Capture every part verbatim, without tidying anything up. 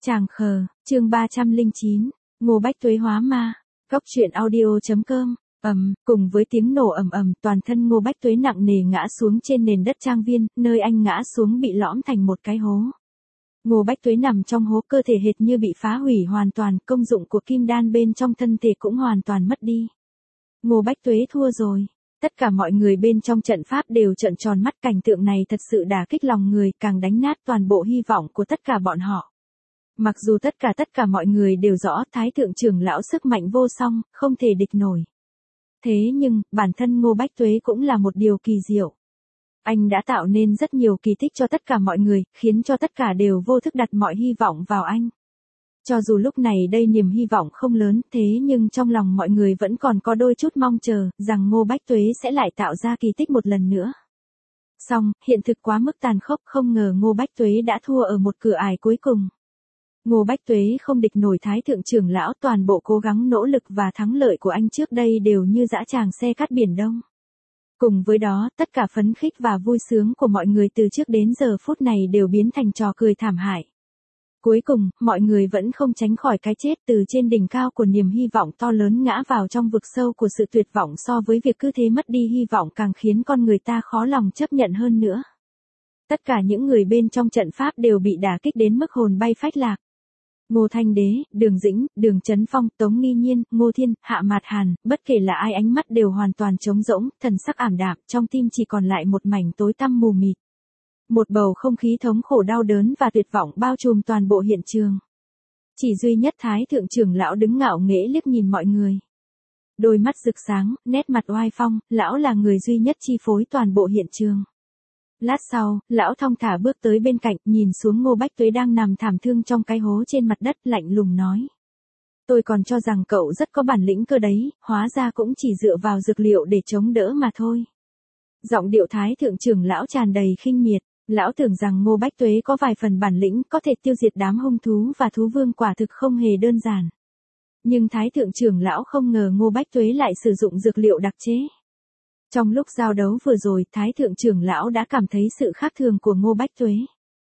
Tràng khờ, chương ba trăm lẻ chín, Ngô Bách Tuế hóa ma, Cóc truyện audio chấm com. Ầm, cùng với tiếng nổ ầm ầm, toàn thân Ngô Bách Tuế nặng nề ngã xuống trên nền đất trang viên, nơi anh ngã xuống bị lõm thành một cái hố. Ngô Bách Tuế nằm trong hố, cơ thể hệt như bị phá hủy hoàn toàn, công dụng của kim đan bên trong thân thể cũng hoàn toàn mất đi. Ngô Bách Tuế thua rồi. Tất cả mọi người bên trong trận pháp đều trợn tròn mắt, cảnh tượng này thật sự đả kích lòng người, càng đánh nát toàn bộ hy vọng của tất cả bọn họ. Mặc dù tất cả tất cả mọi người đều rõ Thái Thượng trưởng lão sức mạnh vô song, không thể địch nổi. Thế nhưng, bản thân Ngô Bách Tuế cũng là một điều kỳ diệu. Anh đã tạo nên rất nhiều kỳ tích cho tất cả mọi người, khiến cho tất cả đều vô thức đặt mọi hy vọng vào anh. Cho dù lúc này đây niềm hy vọng không lớn, thế nhưng trong lòng mọi người vẫn còn có đôi chút mong chờ, rằng Ngô Bách Tuế sẽ lại tạo ra kỳ tích một lần nữa. Song, hiện thực quá mức tàn khốc, không ngờ Ngô Bách Tuế đã thua ở một cửa ải cuối cùng. Ngô Bách Tuế không địch nổi Thái Thượng trưởng lão, toàn bộ cố gắng nỗ lực và thắng lợi của anh trước đây đều như dã tràng xe cát biển đông. Cùng với đó, tất cả phấn khích và vui sướng của mọi người từ trước đến giờ phút này đều biến thành trò cười thảm hại. Cuối cùng, mọi người vẫn không tránh khỏi cái chết, từ trên đỉnh cao của niềm hy vọng to lớn ngã vào trong vực sâu của sự tuyệt vọng, so với việc cứ thế mất đi hy vọng càng khiến con người ta khó lòng chấp nhận hơn nữa. Tất cả những người bên trong trận pháp đều bị đả kích đến mức hồn bay phách lạc. Ngô Thanh Đế, Đường Dĩnh, Đường Chấn Phong, Tống Nghi Nhiên, Ngô Thiên, Hạ Mạt Hàn, bất kể là ai ánh mắt đều hoàn toàn trống rỗng, thần sắc ảm đạm, trong tim chỉ còn lại một mảnh tối tăm mù mịt. Một bầu không khí thống khổ đau đớn và tuyệt vọng bao trùm toàn bộ hiện trường. Chỉ duy nhất Thái Thượng trưởng lão đứng ngạo nghễ liếc nhìn mọi người. Đôi mắt rực sáng, nét mặt oai phong, lão là người duy nhất chi phối toàn bộ hiện trường. Lát sau, lão thong thả bước tới bên cạnh, nhìn xuống Ngô Bách Tuế đang nằm thảm thương trong cái hố trên mặt đất, lạnh lùng nói. Tôi còn cho rằng cậu rất có bản lĩnh cơ đấy, hóa ra cũng chỉ dựa vào dược liệu để chống đỡ mà thôi. Giọng điệu Thái Thượng trưởng lão tràn đầy khinh miệt, lão tưởng rằng Ngô Bách Tuế có vài phần bản lĩnh, có thể tiêu diệt đám hung thú và thú vương, quả thực không hề đơn giản. Nhưng Thái Thượng trưởng lão không ngờ Ngô Bách Tuế lại sử dụng dược liệu đặc chế. Trong lúc giao đấu vừa rồi, Thái Thượng trưởng lão đã cảm thấy sự khác thường của Ngô Bách Tuế.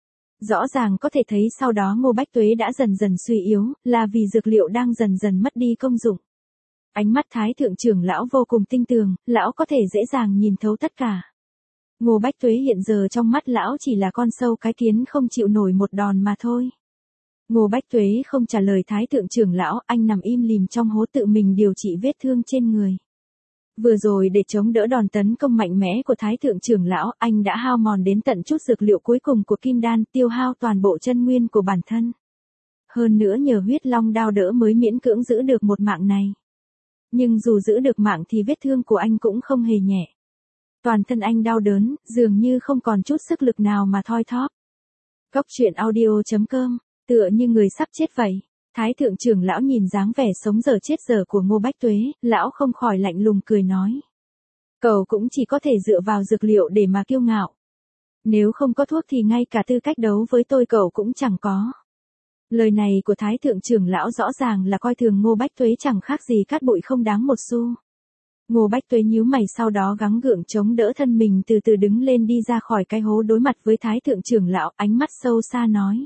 Rõ ràng có thể thấy sau đó Ngô Bách Tuế đã dần dần suy yếu, là vì dược liệu đang dần dần mất đi công dụng. Ánh mắt Thái Thượng trưởng lão vô cùng tinh tường, lão có thể dễ dàng nhìn thấu tất cả. Ngô Bách Tuế hiện giờ trong mắt lão chỉ là con sâu cái kiến không chịu nổi một đòn mà thôi. Ngô Bách Tuế không trả lời Thái Thượng trưởng lão, anh nằm im lìm trong hố tự mình điều trị vết thương trên người. Vừa rồi để chống đỡ đòn tấn công mạnh mẽ của Thái Thượng trưởng lão, anh đã hao mòn đến tận chút dược liệu cuối cùng của kim đan, tiêu hao toàn bộ chân nguyên của bản thân. Hơn nữa nhờ huyết long đao đỡ mới miễn cưỡng giữ được một mạng này. Nhưng dù giữ được mạng thì vết thương của anh cũng không hề nhẹ. Toàn thân anh đau đớn, dường như không còn chút sức lực nào mà thoi thóp. Cóc truyện audio chấm com, tựa như người sắp chết vậy. Thái Thượng trưởng lão nhìn dáng vẻ sống dở chết dở của Ngô Bách Tuế, lão không khỏi lạnh lùng cười nói. Cậu cũng chỉ có thể dựa vào dược liệu để mà kiêu ngạo. Nếu không có thuốc thì ngay cả tư cách đấu với tôi cậu cũng chẳng có. Lời này của Thái Thượng trưởng lão rõ ràng là coi thường Ngô Bách Tuế, chẳng khác gì cát bụi không đáng một xu. Ngô Bách Tuế nhíu mày, sau đó gắng gượng chống đỡ thân mình, từ từ đứng lên đi ra khỏi cái hố, đối mặt với Thái Thượng trưởng lão, ánh mắt sâu xa nói.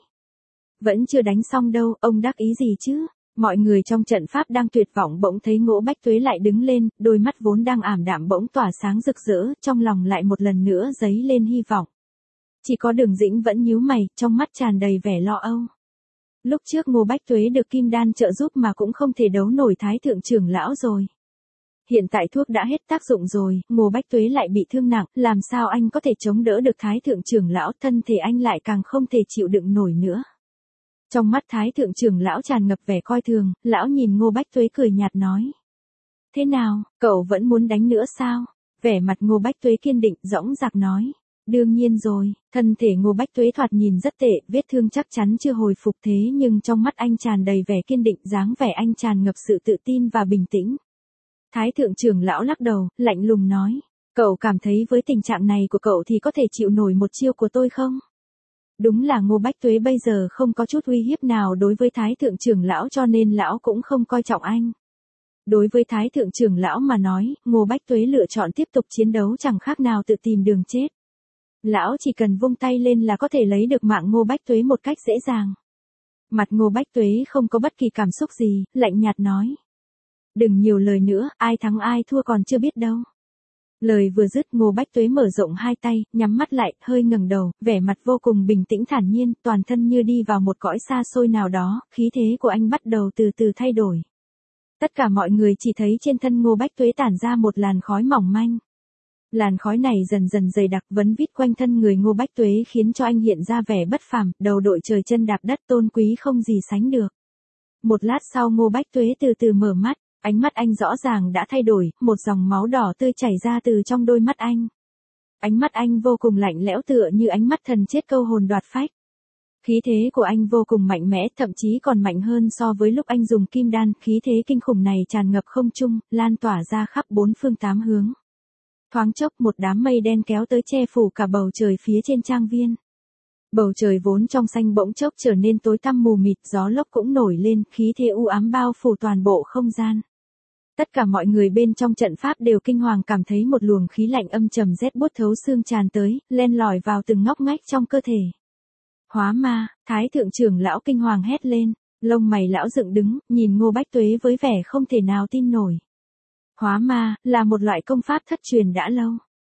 Vẫn chưa đánh xong đâu, ông đắc ý gì chứ? Mọi người trong trận pháp đang tuyệt vọng bỗng thấy Ngô Bách Tuế lại đứng lên, đôi mắt vốn đang ảm đạm bỗng tỏa sáng rực rỡ, trong lòng lại một lần nữa dấy lên hy vọng. Chỉ có Đường Dĩnh vẫn nhíu mày, trong mắt tràn đầy vẻ lo âu. Lúc trước Ngô Bách Tuế được kim đan trợ giúp mà cũng không thể đấu nổi Thái Thượng trưởng lão rồi. Hiện tại thuốc đã hết tác dụng rồi, Ngô Bách Tuế lại bị thương nặng, làm sao anh có thể chống đỡ được Thái Thượng trưởng lão, thân thể anh lại càng không thể chịu đựng nổi nữa. Trong mắt Thái Thượng trưởng lão tràn ngập vẻ coi thường, lão nhìn Ngô Bách Tuế cười nhạt nói. Thế nào, cậu vẫn muốn đánh nữa sao? Vẻ mặt Ngô Bách Tuế kiên định, dõng dạc nói. Đương nhiên rồi, thân thể Ngô Bách Tuế thoạt nhìn rất tệ, vết thương chắc chắn chưa hồi phục, thế nhưng trong mắt anh tràn đầy vẻ kiên định, dáng vẻ anh tràn ngập sự tự tin và bình tĩnh. Thái Thượng trưởng lão lắc đầu, lạnh lùng nói. Cậu cảm thấy với tình trạng này của cậu thì có thể chịu nổi một chiêu của tôi không? Đúng là Ngô Bách Tuế bây giờ không có chút uy hiếp nào đối với Thái Thượng trưởng lão, cho nên lão cũng không coi trọng anh. Đối với Thái Thượng trưởng lão mà nói, Ngô Bách Tuế lựa chọn tiếp tục chiến đấu chẳng khác nào tự tìm đường chết. Lão chỉ cần vung tay lên là có thể lấy được mạng Ngô Bách Tuế một cách dễ dàng. Mặt Ngô Bách Tuế không có bất kỳ cảm xúc gì, lạnh nhạt nói. Đừng nhiều lời nữa, ai thắng ai thua còn chưa biết đâu. Lời vừa dứt, Ngô Bách Tuế mở rộng hai tay, nhắm mắt lại, hơi ngẩng đầu, vẻ mặt vô cùng bình tĩnh thản nhiên, toàn thân như đi vào một cõi xa xôi nào đó, khí thế của anh bắt đầu từ từ thay đổi. Tất cả mọi người chỉ thấy trên thân Ngô Bách Tuế tản ra một làn khói mỏng manh. Làn khói này dần dần dày đặc vấn vít quanh thân người Ngô Bách Tuế khiến cho anh hiện ra vẻ bất phàm, đầu đội trời chân đạp đất tôn quý không gì sánh được. Một lát sau Ngô Bách Tuế từ từ mở mắt, ánh mắt anh rõ ràng đã thay đổi, một dòng máu đỏ tươi chảy ra từ trong đôi mắt anh. Ánh mắt anh vô cùng lạnh lẽo tựa như ánh mắt thần chết câu hồn đoạt phách. Khí thế của anh vô cùng mạnh mẽ, thậm chí còn mạnh hơn so với lúc anh dùng kim đan, khí thế kinh khủng này tràn ngập không trung, lan tỏa ra khắp bốn phương tám hướng. Thoáng chốc một đám mây đen kéo tới che phủ cả bầu trời phía trên trang viên. Bầu trời vốn trong xanh bỗng chốc trở nên tối tăm mù mịt, gió lốc cũng nổi lên, khí thế u ám bao phủ toàn bộ không gian. Tất cả mọi người bên trong trận pháp đều kinh hoàng cảm thấy một luồng khí lạnh âm trầm rét buốt thấu xương tràn tới, len lỏi vào từng ngóc ngách trong cơ thể. Hóa ma, Thái thượng trưởng lão kinh hoàng hét lên, lông mày lão dựng đứng, nhìn Ngô Bách Tuế với vẻ không thể nào tin nổi. Hóa ma, là một loại công pháp thất truyền đã lâu.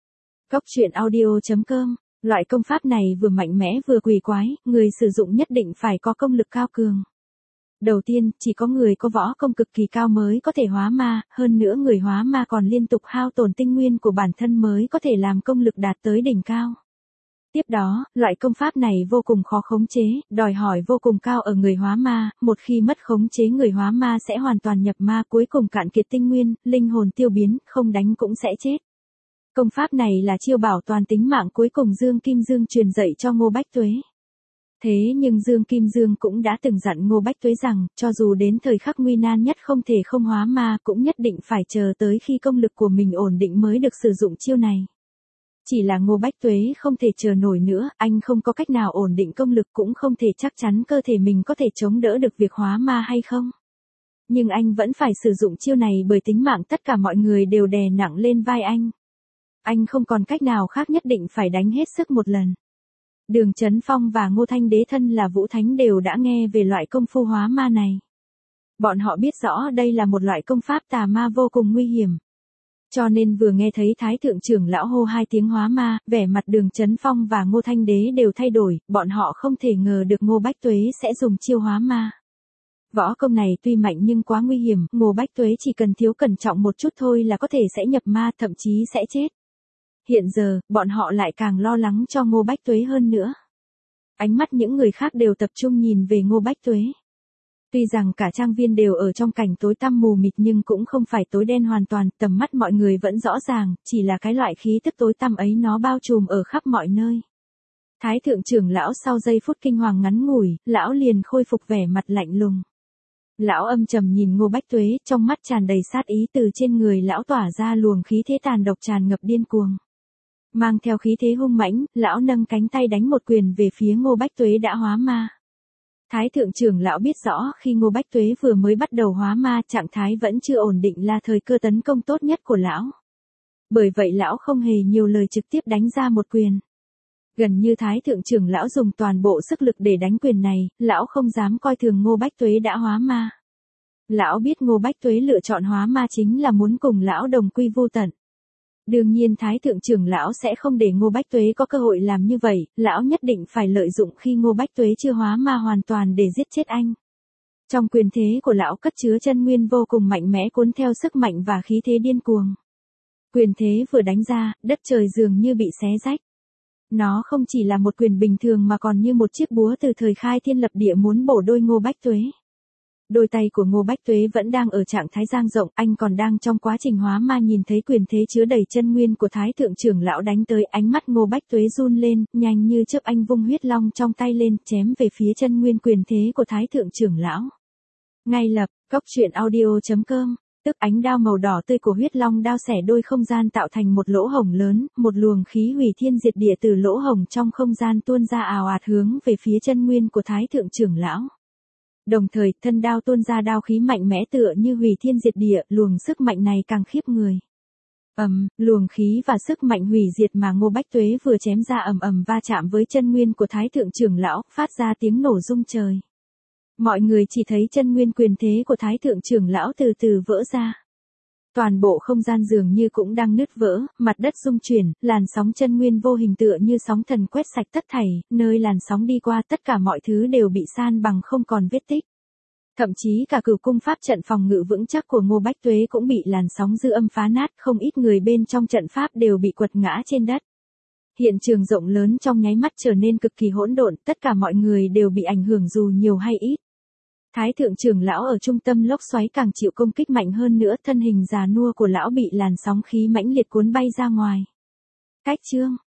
Cốc truyện audio chấm com, loại công pháp này vừa mạnh mẽ vừa quỷ quái, người sử dụng nhất định phải có công lực cao cường. Đầu tiên, chỉ có người có võ công cực kỳ cao mới có thể hóa ma, hơn nữa người hóa ma còn liên tục hao tổn tinh nguyên của bản thân mới có thể làm công lực đạt tới đỉnh cao. Tiếp đó, loại công pháp này vô cùng khó khống chế, đòi hỏi vô cùng cao ở người hóa ma, một khi mất khống chế người hóa ma sẽ hoàn toàn nhập ma, cuối cùng cạn kiệt tinh nguyên, linh hồn tiêu biến, không đánh cũng sẽ chết. Công pháp này là chiêu bảo toàn tính mạng cuối cùng Dương Kim Dương truyền dạy cho Ngô Bách Tuế. Thế nhưng Dương Kim Dương cũng đã từng dặn Ngô Bách Tuế rằng, cho dù đến thời khắc nguy nan nhất không thể không hóa ma cũng nhất định phải chờ tới khi công lực của mình ổn định mới được sử dụng chiêu này. Chỉ là Ngô Bách Tuế không thể chờ nổi nữa, anh không có cách nào ổn định công lực cũng không thể chắc chắn cơ thể mình có thể chống đỡ được việc hóa ma hay không. Nhưng anh vẫn phải sử dụng chiêu này bởi tính mạng tất cả mọi người đều đè nặng lên vai anh. Anh không còn cách nào khác, nhất định phải đánh hết sức một lần. Đường Chấn Phong và Ngô Thanh Đế thân là Vũ Thánh đều đã nghe về loại công phu hóa ma này. Bọn họ biết rõ đây là một loại công pháp tà ma vô cùng nguy hiểm. Cho nên vừa nghe thấy Thái thượng trưởng lão hô hai tiếng hóa ma, vẻ mặt Đường Chấn Phong và Ngô Thanh Đế đều thay đổi, bọn họ không thể ngờ được Ngô Bách Tuế sẽ dùng chiêu hóa ma. Võ công này tuy mạnh nhưng quá nguy hiểm, Ngô Bách Tuế chỉ cần thiếu cẩn trọng một chút thôi là có thể sẽ nhập ma, thậm chí sẽ chết. Hiện giờ, bọn họ lại càng lo lắng cho Ngô Bách Tuế hơn nữa. Ánh mắt những người khác đều tập trung nhìn về Ngô Bách Tuế. Tuy rằng cả trang viên đều ở trong cảnh tối tăm mù mịt nhưng cũng không phải tối đen hoàn toàn, tầm mắt mọi người vẫn rõ ràng, chỉ là cái loại khí tức tối tăm ấy nó bao trùm ở khắp mọi nơi. Thái thượng trưởng lão sau giây phút kinh hoàng ngắn ngủi, lão liền khôi phục vẻ mặt lạnh lùng. Lão âm trầm nhìn Ngô Bách Tuế, trong mắt tràn đầy sát ý, từ trên người lão tỏa ra luồng khí thế tàn độc tràn ngập điên cuồng. Mang theo khí thế hung mãnh, lão nâng cánh tay đánh một quyền về phía Ngô Bách Tuế đã hóa ma. Thái thượng trưởng lão biết rõ khi Ngô Bách Tuế vừa mới bắt đầu hóa ma, trạng thái vẫn chưa ổn định là thời cơ tấn công tốt nhất của lão. Bởi vậy lão không hề nhiều lời trực tiếp đánh ra một quyền. Gần như Thái thượng trưởng lão dùng toàn bộ sức lực để đánh quyền này, lão không dám coi thường Ngô Bách Tuế đã hóa ma. Lão biết Ngô Bách Tuế lựa chọn hóa ma chính là muốn cùng lão đồng quy vô tận. Đương nhiên Thái thượng trưởng lão sẽ không để Ngô Bách Tuế có cơ hội làm như vậy, lão nhất định phải lợi dụng khi Ngô Bách Tuế chưa hóa ma hoàn toàn để giết chết anh. Trong quyền thế của lão cất chứa chân nguyên vô cùng mạnh mẽ cuốn theo sức mạnh và khí thế điên cuồng. Quyền thế vừa đánh ra, đất trời dường như bị xé rách. Nó không chỉ là một quyền bình thường mà còn như một chiếc búa từ thời khai thiên lập địa muốn bổ đôi Ngô Bách Tuế. Đôi tay của Ngô Bách Tuế vẫn đang ở trạng thái dang rộng, anh còn đang trong quá trình hóa ma, nhìn thấy quyền thế chứa đầy chân nguyên của Thái thượng trưởng lão đánh tới, ánh mắt Ngô Bách Tuế run lên, nhanh như chớp anh vung huyết long trong tay lên, chém về phía chân nguyên quyền thế của Thái thượng trưởng lão. Ngay lập, cốc truyện audio chấm com, tức ánh đao màu đỏ tươi của huyết long đao xẻ đôi không gian tạo thành một lỗ hổng lớn, một luồng khí hủy thiên diệt địa từ lỗ hổng trong không gian tuôn ra ào ạt hướng về phía chân nguyên của Thái thượng trưởng lão. Đồng thời, thân đao tuôn ra đao khí mạnh mẽ tựa như hủy thiên diệt địa, luồng sức mạnh này càng khiếp người. Ầm, luồng khí và sức mạnh hủy diệt mà Ngô Bách Tuế vừa chém ra ầm ầm va chạm với chân nguyên của Thái thượng trưởng lão, phát ra tiếng nổ rung trời. Mọi người chỉ thấy chân nguyên quyền thế của Thái thượng trưởng lão từ từ vỡ ra. Toàn bộ không gian dường như cũng đang nứt vỡ, mặt đất rung chuyển, làn sóng chân nguyên vô hình tựa như sóng thần quét sạch tất thảy, nơi làn sóng đi qua tất cả mọi thứ đều bị san bằng không còn vết tích. Thậm chí cả cửu cung pháp trận phòng ngự vững chắc của Ngô Bách Tuế cũng bị làn sóng dư âm phá nát, không ít người bên trong trận pháp đều bị quật ngã trên đất. Hiện trường rộng lớn trong nháy mắt trở nên cực kỳ hỗn độn, tất cả mọi người đều bị ảnh hưởng dù nhiều hay ít. Thái thượng trưởng lão ở trung tâm lốc xoáy càng chịu công kích mạnh hơn nữa, thân hình già nua của lão bị làn sóng khí mãnh liệt cuốn bay ra ngoài. Cách chương